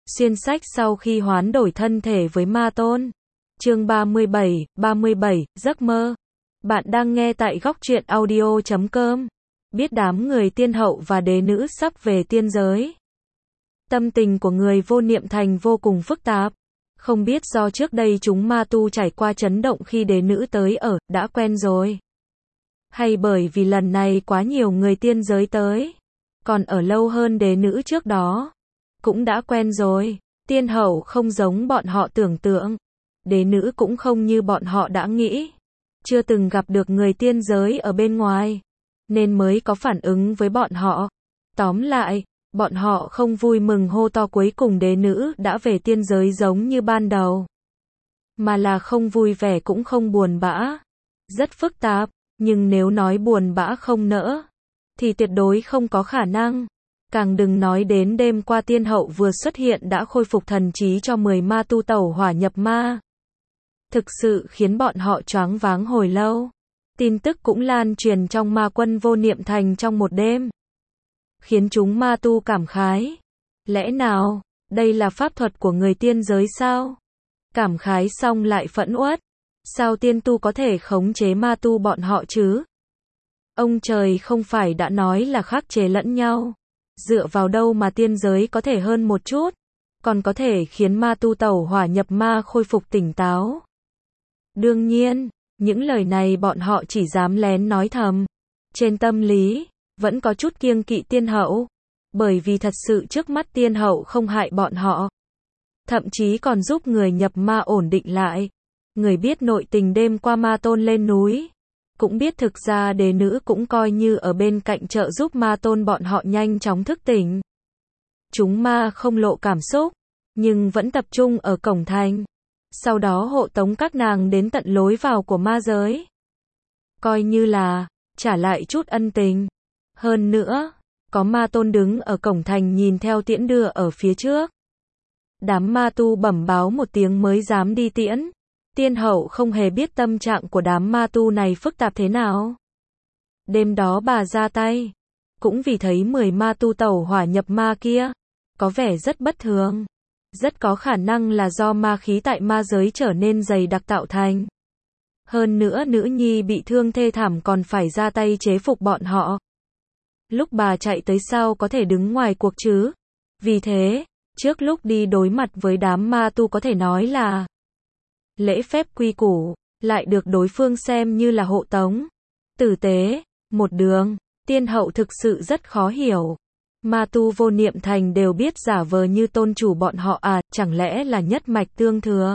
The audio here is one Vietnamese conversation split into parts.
Xuyên sách sau khi hoán đổi thân thể với ma tôn. Chương 37, giấc mơ. Bạn đang nghe tại góc truyện audio.com. Biết đám người tiên hậu và đế nữ sắp về tiên giới. Tâm tình của người vô niệm thành vô cùng phức tạp. Không biết do trước đây chúng ma tu trải qua chấn động khi đế nữ tới ở, đã quen rồi. Hay bởi vì lần này quá nhiều người tiên giới tới. Còn ở lâu hơn đế nữ trước đó. Cũng đã quen rồi. Tiên hậu không giống bọn họ tưởng tượng. Đế nữ cũng không như bọn họ đã nghĩ. Chưa từng gặp được người tiên giới ở bên ngoài. Nên mới có phản ứng với bọn họ. Tóm lại, bọn họ không vui mừng hô to cuối cùng đế nữ đã về tiên giới giống như ban đầu. Mà là không vui vẻ cũng không buồn bã. Rất phức tạp, nhưng nếu nói buồn bã không nỡ, thì tuyệt đối không có khả năng. Càng đừng nói đến đêm qua tiên hậu vừa xuất hiện đã khôi phục thần trí cho 10 ma tu tẩu hỏa nhập ma. Thực sự khiến bọn họ choáng váng hồi lâu. Tin tức cũng lan truyền trong ma quân vô niệm thành trong một đêm. Khiến chúng ma tu cảm khái. Lẽ nào, đây là pháp thuật của người tiên giới sao? Cảm khái xong lại phẫn uất. Sao tiên tu có thể khống chế ma tu bọn họ chứ? Ông trời không phải đã nói là khắc chế lẫn nhau. Dựa vào đâu mà tiên giới có thể hơn một chút, còn có thể khiến ma tu tẩu hỏa nhập ma khôi phục tỉnh táo. Đương nhiên, những lời này bọn họ chỉ dám lén nói thầm. Trên tâm lý, vẫn có chút kiêng kỵ tiên hậu. Bởi vì thật sự trước mắt tiên hậu không hại bọn họ. Thậm chí còn giúp người nhập ma ổn định lại. Người biết nội tình đêm qua ma tôn lên núi. Cũng biết thực ra đế nữ cũng coi như ở bên cạnh trợ giúp ma tôn bọn họ nhanh chóng thức tỉnh. Chúng ma không lộ cảm xúc, nhưng vẫn tập trung ở cổng thành. Sau đó hộ tống các nàng đến tận lối vào của ma giới. Coi như là trả lại chút ân tình. Hơn nữa, có ma tôn đứng ở cổng thành nhìn theo tiễn đưa ở phía trước. Đám ma tu bẩm báo một tiếng mới dám đi tiễn. Tiên hậu không hề biết tâm trạng của đám ma tu này phức tạp thế nào. Đêm đó bà ra tay, cũng vì thấy 10 ma tu tẩu hỏa nhập ma kia, có vẻ rất bất thường. Rất có khả năng là do ma khí tại ma giới trở nên dày đặc tạo thành. Hơn nữa nữ nhi bị thương thê thảm còn phải ra tay chế phục bọn họ. Lúc bà chạy tới sau có thể đứng ngoài cuộc chứ. Vì thế, trước lúc đi đối mặt với đám ma tu có thể nói là lễ phép quy củ, lại được đối phương xem như là hộ tống. Tử tế, một đường, tiên hậu thực sự rất khó hiểu. Ma tu vô niệm thành đều biết giả vờ như tôn chủ bọn họ à, chẳng lẽ là nhất mạch tương thừa.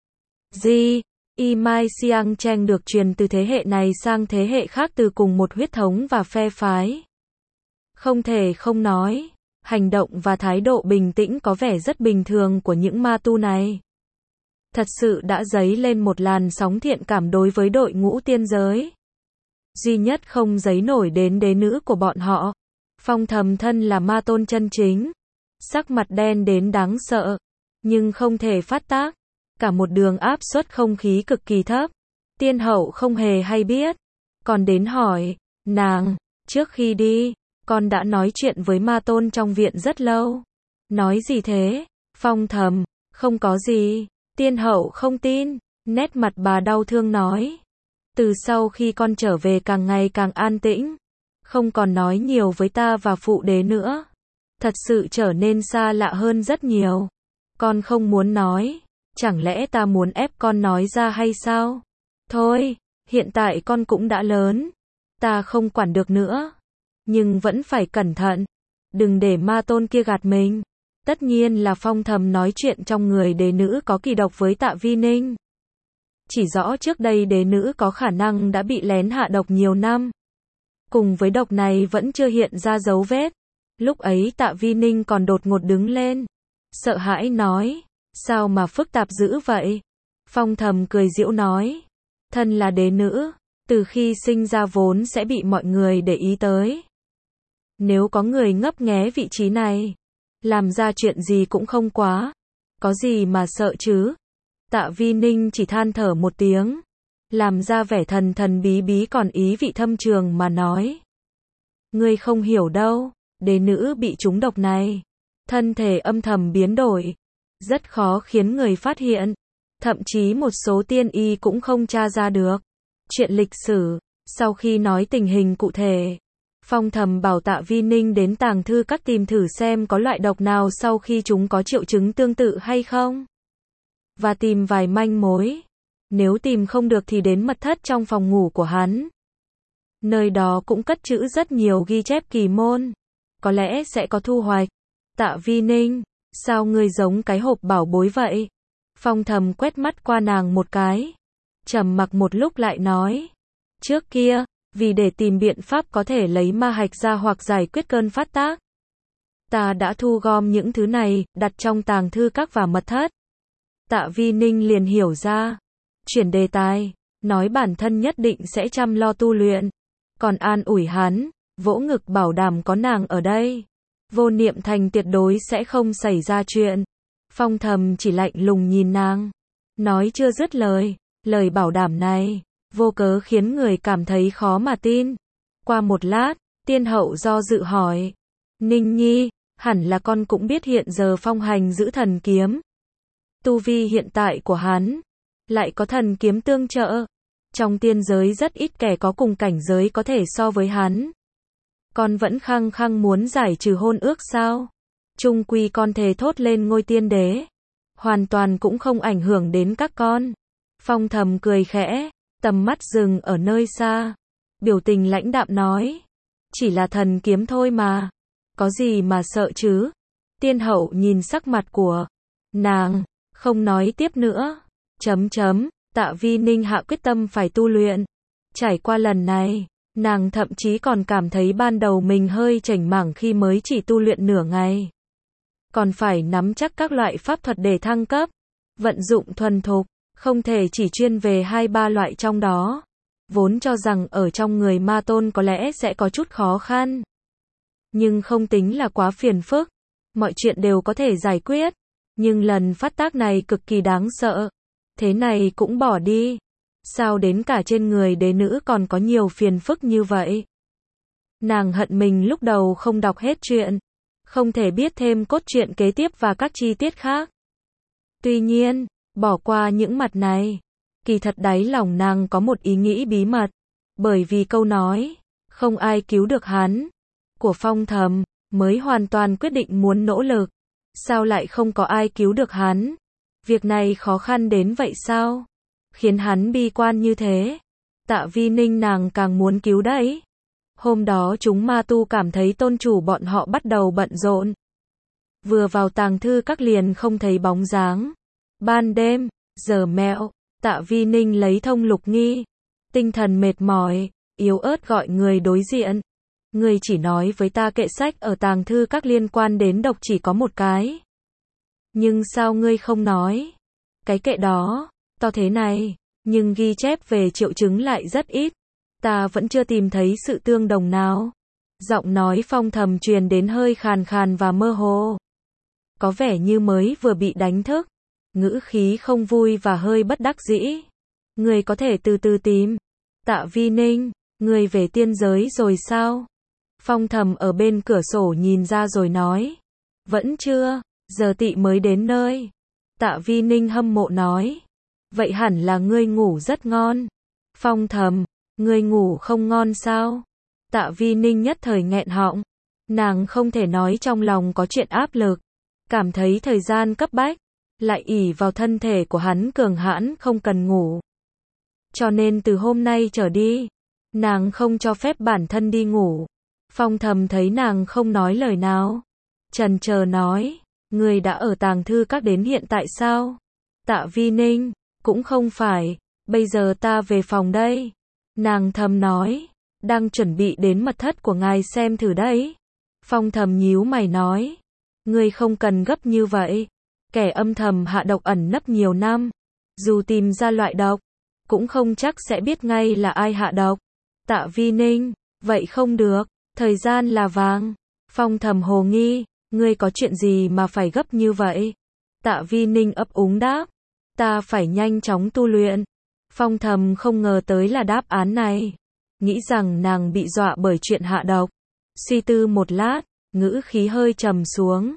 Y Mai Siang Cheng được truyền từ thế hệ này sang thế hệ khác từ cùng một huyết thống và phe phái. Không thể không nói, hành động và thái độ bình tĩnh có vẻ rất bình thường của những ma tu này. Thật sự đã dấy lên một làn sóng thiện cảm đối với đội ngũ tiên giới. Duy nhất không dấy nổi đến đế nữ của bọn họ. Phong Thầm thân là ma tôn chân chính. Sắc mặt đen đến đáng sợ. Nhưng không thể phát tác. Cả một đường áp suất không khí cực kỳ thấp. Tiên hậu không hề hay biết. Còn đến hỏi, nàng, trước khi đi, con đã nói chuyện với ma tôn trong viện rất lâu. Nói gì thế? Phong Thầm, không có gì. Tiên hậu không tin, nét mặt bà đau thương nói. Từ sau khi con trở về càng ngày càng an tĩnh, không còn nói nhiều với ta và phụ đế nữa. Thật sự trở nên xa lạ hơn rất nhiều. Con không muốn nói, chẳng lẽ ta muốn ép con nói ra hay sao? Thôi, hiện tại con cũng đã lớn, ta không quản được nữa. Nhưng vẫn phải cẩn thận, đừng để ma tôn kia gạt mình. Tất nhiên là Phong Thầm nói chuyện trong người đế nữ có kỳ độc với Tạ Vi Ninh. Chỉ rõ trước đây đế nữ có khả năng đã bị lén hạ độc nhiều năm. Cùng với độc này vẫn chưa hiện ra dấu vết. Lúc ấy Tạ Vi Ninh còn đột ngột đứng lên. Sợ hãi nói, sao mà phức tạp dữ vậy? Phong Thầm cười giễu nói, thân là đế nữ, từ khi sinh ra vốn sẽ bị mọi người để ý tới. Nếu có người ngấp nghé vị trí này, làm ra chuyện gì cũng không quá. Có gì mà sợ chứ? Tạ Vi Ninh chỉ than thở một tiếng. Làm ra vẻ thần thần bí bí còn ý vị thâm trường mà nói. Ngươi không hiểu đâu, đế nữ bị trúng độc này. thân thể âm thầm biến đổi, rất khó khiến người phát hiện, thậm chí một số tiên y cũng không tra ra được. Chuyện lịch sử, sau khi nói tình hình cụ thể, Phong Thầm bảo Tạ Vi Ninh đến tàng thư các tìm thử xem có loại độc nào sau khi chúng có triệu chứng tương tự hay không. Và tìm vài manh mối. Nếu tìm không được thì đến mật thất trong phòng ngủ của hắn. Nơi đó cũng cất trữ rất nhiều ghi chép kỳ môn. Có lẽ sẽ có thu hoạch. Tạ Vi Ninh, sao ngươi giống cái hộp bảo bối vậy? Phong Thầm quét mắt qua nàng một cái. Trầm mặc một lúc lại nói. Trước kia, vì để tìm biện pháp có thể lấy ma hạch ra hoặc giải quyết cơn phát tác, ta đã thu gom những thứ này, đặt trong tàng thư các và mật thất. Tạ Vi Ninh liền hiểu ra. Chuyển đề tài, nói bản thân nhất định sẽ chăm lo tu luyện. Còn an ủi hắn, vỗ ngực bảo đảm có nàng ở đây. Vô Niệm Thành tuyệt đối sẽ không xảy ra chuyện. Phong Thầm chỉ lạnh lùng nhìn nàng. Nói chưa dứt lời, lời bảo đảm này, vô cớ khiến người cảm thấy khó mà tin. Qua một lát, tiên hậu do dự hỏi. Ninh Nhi, hẳn là con cũng biết hiện giờ Phong Hành giữ thần kiếm. Tu vi hiện tại của hắn, lại có thần kiếm tương trợ. Trong tiên giới rất ít kẻ có cùng cảnh giới có thể so với hắn. Con vẫn khăng khăng muốn giải trừ hôn ước sao? Chung quy con thề thốt lên ngôi tiên đế. Hoàn toàn cũng không ảnh hưởng đến các con. Phong Thầm cười khẽ, tầm mắt dừng ở nơi xa. Biểu tình lãnh đạm nói. Chỉ là thần kiếm thôi mà. Có gì mà sợ chứ? Tiên hậu nhìn sắc mặt của nàng, không nói tiếp nữa. Tạ Vi Ninh hạ quyết tâm phải tu luyện. Trải qua lần này, nàng thậm chí còn cảm thấy ban đầu mình hơi chểnh mảng khi mới chỉ tu luyện nửa ngày. Còn phải nắm chắc các loại pháp thuật để thăng cấp, vận dụng thuần thục, không thể chỉ chuyên về 2-3 loại trong đó. Vốn cho rằng ở trong người ma tôn có lẽ sẽ có chút khó khăn. Nhưng không tính là quá phiền phức, mọi chuyện đều có thể giải quyết. Nhưng lần phát tác này cực kỳ đáng sợ. Thế này cũng bỏ đi. Sao đến cả trên người đế nữ còn có nhiều phiền phức như vậy? Nàng hận mình lúc đầu không đọc hết chuyện, không thể biết thêm cốt truyện kế tiếp và các chi tiết khác. Tuy nhiên, bỏ qua những mặt này, kỳ thật đáy lòng nàng có một ý nghĩ bí mật. Bởi vì câu nói, không ai cứu được hắn, của Phong Thầm, mới hoàn toàn quyết định muốn nỗ lực. Sao lại không có ai cứu được hắn? Việc này khó khăn đến vậy sao? Khiến hắn bi quan như thế. Tạ Vi Ninh nàng càng muốn cứu đấy. Hôm đó chúng ma tu cảm thấy tôn chủ bọn họ bắt đầu bận rộn. Vừa vào tàng thư các liền không thấy bóng dáng. Ban đêm, giờ mẹo, Tạ Vi Ninh lấy thông lục nghi. Tinh thần mệt mỏi, yếu ớt gọi người đối diện. Người chỉ nói với ta kệ sách ở tàng thư các liên quan đến độc chỉ có một cái. Nhưng sao ngươi không nói? Cái kệ đó, to thế này, nhưng ghi chép về triệu chứng lại rất ít. Ta vẫn chưa tìm thấy sự tương đồng nào. Giọng nói Phong Thầm truyền đến hơi khàn khàn và mơ hồ. Có vẻ như mới vừa bị đánh thức. Ngữ khí không vui và hơi bất đắc dĩ. Người có thể từ từ tìm. Tạ Vi Ninh, người về tiên giới rồi sao? Phong Thầm ở bên cửa sổ nhìn ra rồi nói. Vẫn chưa, giờ tị mới đến nơi. Tạ Vi Ninh hâm mộ nói. Vậy hẳn là ngươi ngủ rất ngon. Phong Thầm, ngươi ngủ không ngon sao? Tạ Vi Ninh nhất thời nghẹn họng. Nàng không thể nói trong lòng có chuyện áp lực. Cảm thấy thời gian cấp bách. Lại ỷ vào thân thể của hắn cường hãn không cần ngủ. Cho nên từ hôm nay trở đi, nàng không cho phép bản thân đi ngủ. Phong Thầm thấy nàng không nói lời nào. Chần chờ nói. Ngươi đã ở tàng thư các đến hiện tại sao? Tạ Vi Ninh, cũng không phải, bây giờ ta về phòng đây. Nàng thầm nói, đang chuẩn bị đến mật thất của ngài xem thử đấy. Phong Thầm nhíu mày nói, ngươi không cần gấp như vậy. Kẻ âm thầm hạ độc ẩn nấp nhiều năm, dù tìm ra loại độc, cũng không chắc sẽ biết ngay là ai hạ độc. Tạ Vi Ninh, vậy không được, thời gian là vàng. Phong Thầm hồ nghi, ngươi có chuyện gì mà phải gấp như vậy? Tạ Vi Ninh ấp úng đáp, ta phải nhanh chóng tu luyện. Phong Thầm không ngờ tới là đáp án này, nghĩ rằng nàng bị dọa bởi chuyện hạ độc. Suy tư một lát, ngữ khí hơi trầm xuống.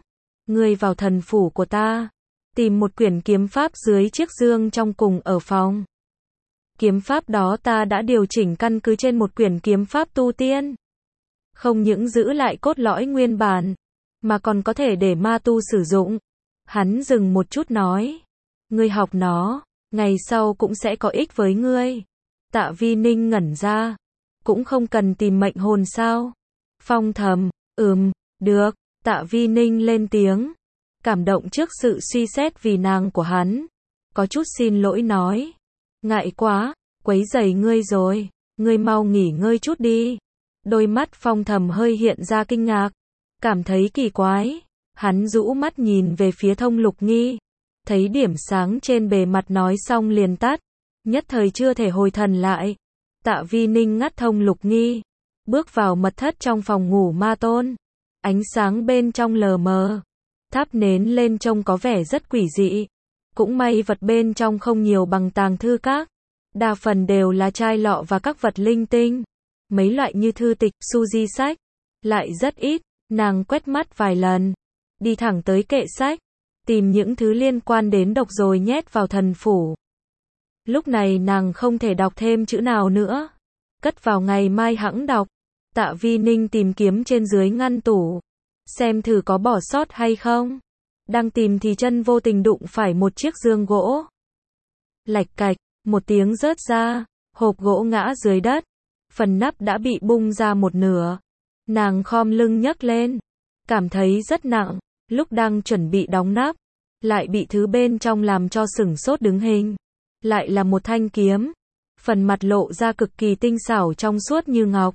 ngươi vào thần phủ của ta, tìm một quyển kiếm pháp dưới chiếc dương trong cùng ở phòng. Kiếm pháp đó ta đã điều chỉnh căn cứ trên một quyển kiếm pháp tu tiên. Không những giữ lại cốt lõi nguyên bản, mà còn có thể để ma tu sử dụng. Hắn dừng một chút nói, ngươi học nó, ngày sau cũng sẽ có ích với ngươi. Tạ Vi Ninh ngẩn ra, cũng không cần tìm mệnh hồn sao? Phong Thầm, được, Tạ Vi Ninh lên tiếng, cảm động trước sự suy xét vì nàng của hắn, có chút xin lỗi nói, ngại quá, quấy rầy ngươi rồi, ngươi mau nghỉ ngơi chút đi. Đôi mắt Phong Thầm hơi hiện ra kinh ngạc, cảm thấy kỳ quái, hắn rũ mắt nhìn về phía Thông Lục Nghi, thấy điểm sáng trên bề mặt nói xong liền tắt, nhất thời chưa thể hồi thần lại. Tạ Vi Ninh ngắt Thông Lục Nghi, bước vào mật thất trong phòng ngủ ma tôn, ánh sáng bên trong lờ mờ, thắp nến lên trông có vẻ rất quỷ dị, cũng may vật bên trong không nhiều bằng tàng thư các, đa phần đều là chai lọ và các vật linh tinh, mấy loại như thư tịch, su di sách, lại rất ít. Nàng quét mắt vài lần, đi thẳng tới kệ sách, tìm những thứ liên quan đến độc rồi nhét vào thần phủ. Lúc này nàng không thể đọc thêm chữ nào nữa, cất vào ngày mai hẵng đọc. Tạ Vi Ninh tìm kiếm trên dưới ngăn tủ, xem thử có bỏ sót hay không. Đang tìm thì chân vô tình đụng phải một chiếc giường gỗ. Lạch cạch, một tiếng rớt ra, hộp gỗ ngã dưới đất, phần nắp đã bị bung ra một nửa. Nàng khom lưng nhấc lên, cảm thấy rất nặng, lúc đang chuẩn bị đóng nắp, lại bị thứ bên trong làm cho sửng sốt đứng hình. Lại là một thanh kiếm, phần mặt lộ ra cực kỳ tinh xảo trong suốt như ngọc,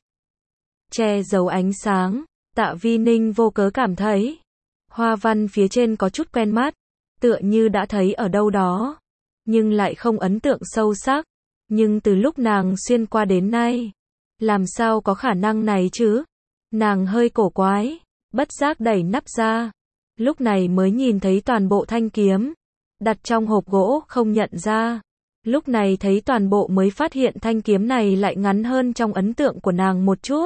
che giấu ánh sáng. Tạ Vi Ninh vô cớ cảm thấy, hoa văn phía trên có chút quen mắt, tựa như đã thấy ở đâu đó, nhưng lại không ấn tượng sâu sắc. Nhưng từ lúc nàng xuyên qua đến nay, làm sao có khả năng này chứ? Nàng hơi cổ quái, bất giác đẩy nắp ra, lúc này mới nhìn thấy toàn bộ thanh kiếm, đặt trong hộp gỗ không nhận ra. Lúc này thấy toàn bộ mới phát hiện thanh kiếm này lại ngắn hơn trong ấn tượng của nàng một chút.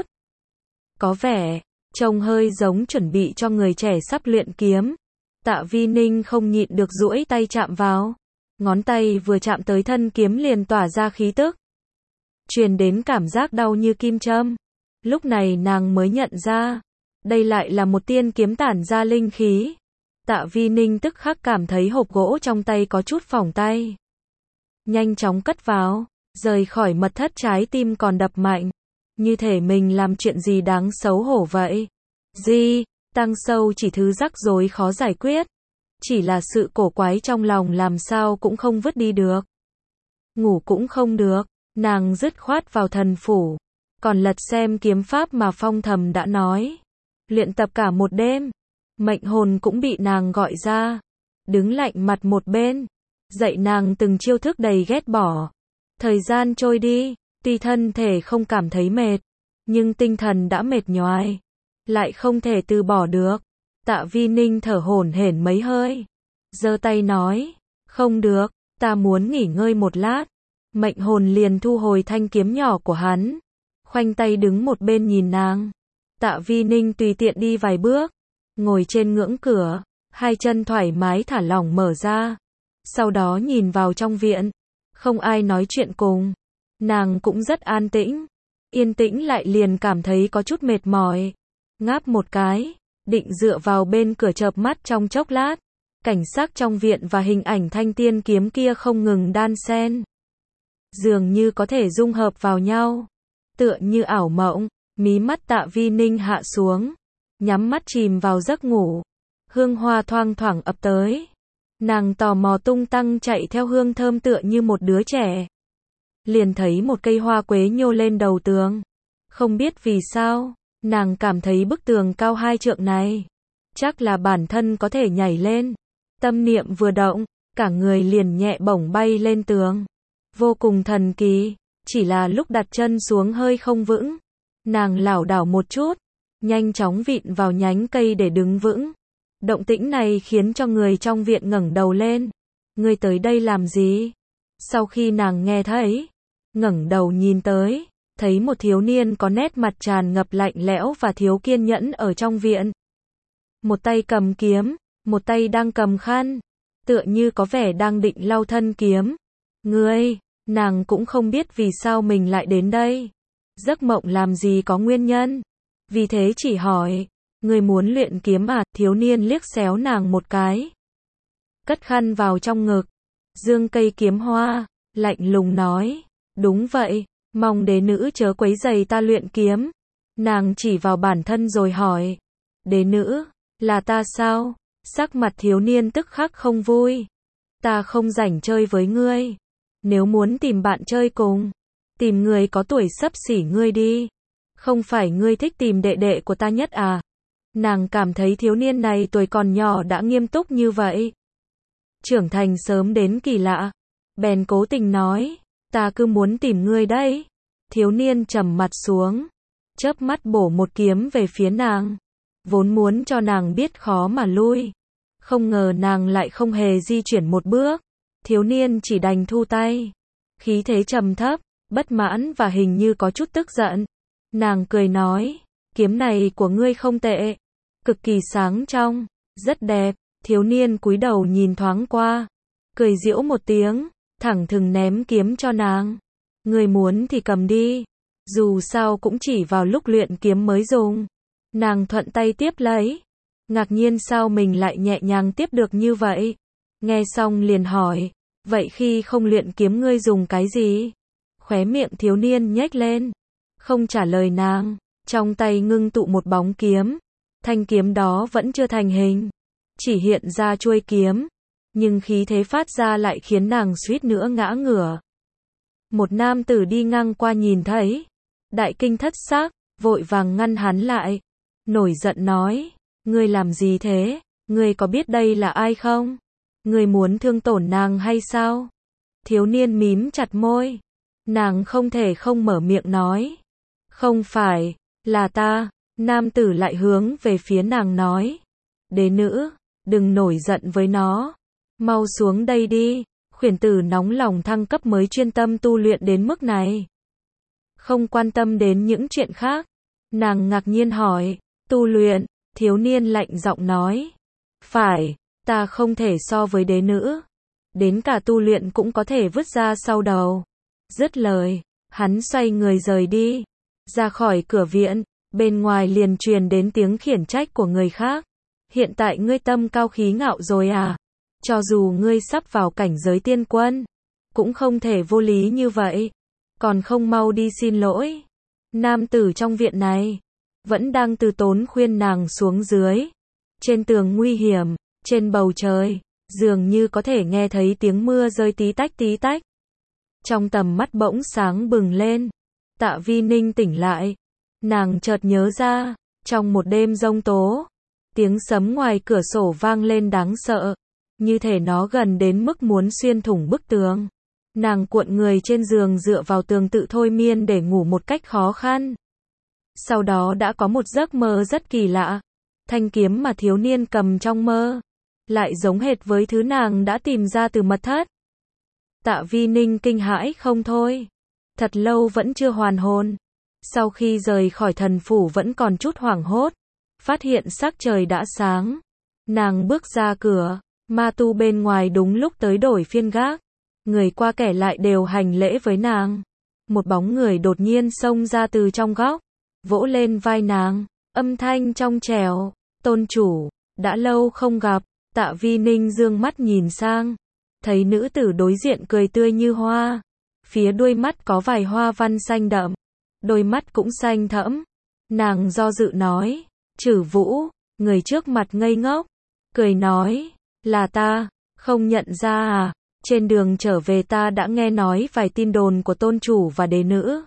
Có vẻ, trông hơi giống chuẩn bị cho người trẻ sắp luyện kiếm. Tạ Vi Ninh không nhịn được duỗi tay chạm vào. Ngón tay vừa chạm tới thân kiếm liền tỏa ra khí tức, truyền đến cảm giác đau như kim châm. Lúc này nàng mới nhận ra, đây lại là một tiên kiếm tản ra linh khí. Tạ Vi Ninh tức khắc cảm thấy hộp gỗ trong tay có chút phỏng tay. Nhanh chóng cất vào, rời khỏi mật thất trái tim còn đập mạnh. Như thể mình làm chuyện gì đáng xấu hổ vậy. Tăng sâu chỉ thứ rắc rối khó giải quyết. Chỉ là sự cổ quái trong lòng làm sao cũng không vứt đi được. Ngủ cũng không được, nàng dứt khoát vào thần phủ. Còn lật xem kiếm pháp mà Phong Thầm đã nói. Luyện tập cả một đêm. Mệnh hồn cũng bị nàng gọi ra. Đứng lạnh mặt một bên. Dạy nàng từng chiêu thức đầy ghét bỏ. Thời gian trôi đi, tuy thân thể không cảm thấy mệt, nhưng tinh thần đã mệt nhoài. Lại không thể từ bỏ được. Tạ Vi Ninh thở hổn hển mấy hơi. Giơ tay nói, không được, ta muốn nghỉ ngơi một lát. Mệnh hồn liền thu hồi thanh kiếm nhỏ của hắn. Khoanh tay đứng một bên nhìn nàng. Tạ Vi Ninh tùy tiện đi vài bước, ngồi trên ngưỡng cửa, hai chân thoải mái thả lỏng mở ra. Sau đó nhìn vào trong viện, không ai nói chuyện cùng. Nàng cũng rất an tĩnh. Yên tĩnh lại liền cảm thấy có chút mệt mỏi. Ngáp một cái, định dựa vào bên cửa chợp mắt trong chốc lát. Cảnh sắc trong viện và hình ảnh thanh tiên kiếm kia không ngừng đan xen, dường như có thể dung hợp vào nhau, tựa như ảo mộng. Mí mắt Tạ Vi Ninh hạ xuống, nhắm mắt chìm vào giấc ngủ. Hương hoa thoang thoảng ập tới. Nàng tò mò tung tăng chạy theo hương thơm tựa như một đứa trẻ. Liền thấy một cây hoa quế nhô lên đầu tường. Không biết vì sao, nàng cảm thấy bức tường cao 2 trượng này, chắc là bản thân có thể nhảy lên. Tâm niệm vừa động, cả người liền nhẹ bổng bay lên tường. Vô cùng thần kỳ, chỉ là lúc đặt chân xuống hơi không vững. Nàng lảo đảo một chút, nhanh chóng vịn vào nhánh cây để đứng vững. Động tĩnh này khiến cho người trong viện ngẩng đầu lên. Ngươi tới đây làm gì? Sau khi nàng nghe thấy, ngẩng đầu nhìn tới, thấy một thiếu niên có nét mặt tràn ngập lạnh lẽo và thiếu kiên nhẫn ở trong viện. Một tay cầm kiếm, một tay đang cầm khăn, tựa như có vẻ đang định lau thân kiếm. Ngươi, nàng cũng không biết vì sao mình lại đến đây. Giấc mộng làm gì có nguyên nhân. Vì thế chỉ hỏi, ngươi muốn luyện kiếm à? Thiếu niên liếc xéo nàng một cái. Cất khăn vào trong ngực, dương cây kiếm hoa, lạnh lùng nói, đúng vậy, mong đế nữ chớ quấy rầy ta luyện kiếm. Nàng chỉ vào bản thân rồi hỏi, đế nữ, là ta sao? Sắc mặt thiếu niên tức khắc không vui. Ta không rảnh chơi với ngươi. Nếu muốn tìm bạn chơi cùng, tìm người có tuổi xấp xỉ ngươi đi. Không phải ngươi thích tìm đệ đệ của ta nhất à? Nàng cảm thấy thiếu niên này tuổi còn nhỏ đã nghiêm túc như vậy. Trưởng thành sớm đến kỳ lạ. Bèn cố tình nói, ta cứ muốn tìm ngươi đấy. Thiếu niên trầm mặt xuống, chớp mắt bổ một kiếm về phía nàng. Vốn muốn cho nàng biết khó mà lui. Không ngờ nàng lại không hề di chuyển một bước. Thiếu niên chỉ đành thu tay. Khí thế trầm thấp, bất mãn và hình như có chút tức giận. Nàng cười nói, kiếm này của ngươi không tệ. Cực kỳ sáng trong, rất đẹp. Thiếu niên cúi đầu nhìn thoáng qua, cười giễu một tiếng, thẳng thừng ném kiếm cho nàng. Ngươi muốn thì cầm đi. Dù sao cũng chỉ vào lúc luyện kiếm mới dùng. Nàng thuận tay tiếp lấy. Ngạc nhiên sao mình lại nhẹ nhàng tiếp được như vậy. Nghe xong liền hỏi, vậy khi không luyện kiếm ngươi dùng cái gì? Khóe miệng thiếu niên nhếch lên, không trả lời nàng. Trong tay ngưng tụ một bóng kiếm. Thanh kiếm đó vẫn chưa thành hình, chỉ hiện ra chuôi kiếm, nhưng khí thế phát ra lại khiến nàng suýt nữa ngã ngửa. Một nam tử đi ngang qua nhìn thấy, đại kinh thất sắc, vội vàng ngăn hắn lại, nổi giận nói, ngươi làm gì thế? Ngươi có biết đây là ai không? Ngươi muốn thương tổn nàng hay sao? Thiếu niên mím chặt môi, nàng không thể không mở miệng nói, không phải, là ta. Nam tử lại hướng về phía nàng nói, đế nữ, đừng nổi giận với nó, mau xuống đây đi. Khuyển tử nóng lòng thăng cấp mới chuyên tâm tu luyện đến mức này, không quan tâm đến những chuyện khác. Nàng ngạc nhiên hỏi, tu luyện? Thiếu niên lạnh giọng nói, phải, ta không thể so với đế nữ, đến cả tu luyện cũng có thể vứt ra sau đầu. Dứt lời, hắn xoay người rời đi, ra khỏi cửa viện. Bên ngoài liền truyền đến tiếng khiển trách của người khác. Hiện tại ngươi tâm cao khí ngạo rồi à? Cho dù ngươi sắp vào cảnh giới tiên quân, cũng không thể vô lý như vậy. Còn không mau đi xin lỗi. Nam tử trong viện này, vẫn đang từ tốn khuyên nàng xuống dưới. Trên tường nguy hiểm, trên bầu trời, dường như có thể nghe thấy tiếng mưa rơi tí tách tí tách. Trong tầm mắt bỗng sáng bừng lên. Tạ Vi Ninh tỉnh lại. Nàng chợt nhớ ra, trong một đêm giông tố, tiếng sấm ngoài cửa sổ vang lên đáng sợ, như thể nó gần đến mức muốn xuyên thủng bức tường. Nàng cuộn người trên giường dựa vào tường tự thôi miên để ngủ một cách khó khăn. Sau đó đã có một giấc mơ rất kỳ lạ. Thanh kiếm mà thiếu niên cầm trong mơ, lại giống hệt với thứ nàng đã tìm ra từ mật thất. Tạ Vi Ninh kinh hãi không thôi. Thật lâu vẫn chưa hoàn hồn. Sau khi rời khỏi thần phủ vẫn còn chút hoảng hốt, phát hiện sắc trời đã sáng. Nàng bước ra cửa, ma tu bên ngoài đúng lúc tới đổi phiên gác. Người qua kẻ lại đều hành lễ với nàng. Một bóng người đột nhiên xông ra từ trong góc, vỗ lên vai nàng, âm thanh trong trẻo, tôn chủ, đã lâu không gặp. Tạ Vi Ninh dương mắt nhìn sang, thấy nữ tử đối diện cười tươi như hoa, phía đuôi mắt có vài hoa văn xanh đậm. Đôi mắt cũng xanh thẫm. Nàng do dự nói, Trử Vũ. Người trước mặt ngây ngốc, cười nói, là ta, không nhận ra à? Trên đường trở về ta đã nghe nói vài tin đồn của tôn chủ và đế nữ.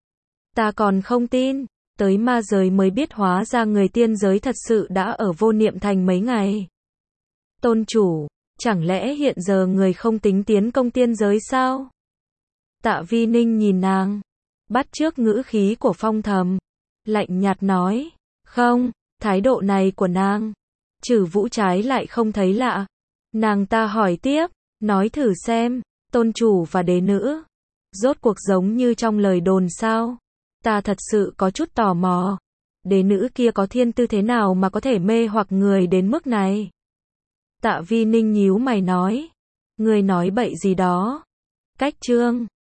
Ta còn không tin, tới ma giới mới biết hóa ra người tiên giới thật sự đã ở Vô Niệm Thành mấy ngày. Tôn chủ, chẳng lẽ hiện giờ người không tính tiến công tiên giới sao? Tạ Vi Ninh nhìn nàng, bắt chước ngữ khí của Phong Thầm, lạnh nhạt nói, không. Thái độ này của nàng, Trử Vũ trái lại không thấy lạ. Nàng ta hỏi tiếp, nói thử xem, tôn chủ và đế nữ, rốt cuộc giống như trong lời đồn sao? Ta thật sự có chút tò mò. Đế nữ kia có thiên tư thế nào mà có thể mê hoặc người đến mức này? Tạ Vi Ninh nhíu mày nói. Ngươi nói bậy gì đó? Cách chương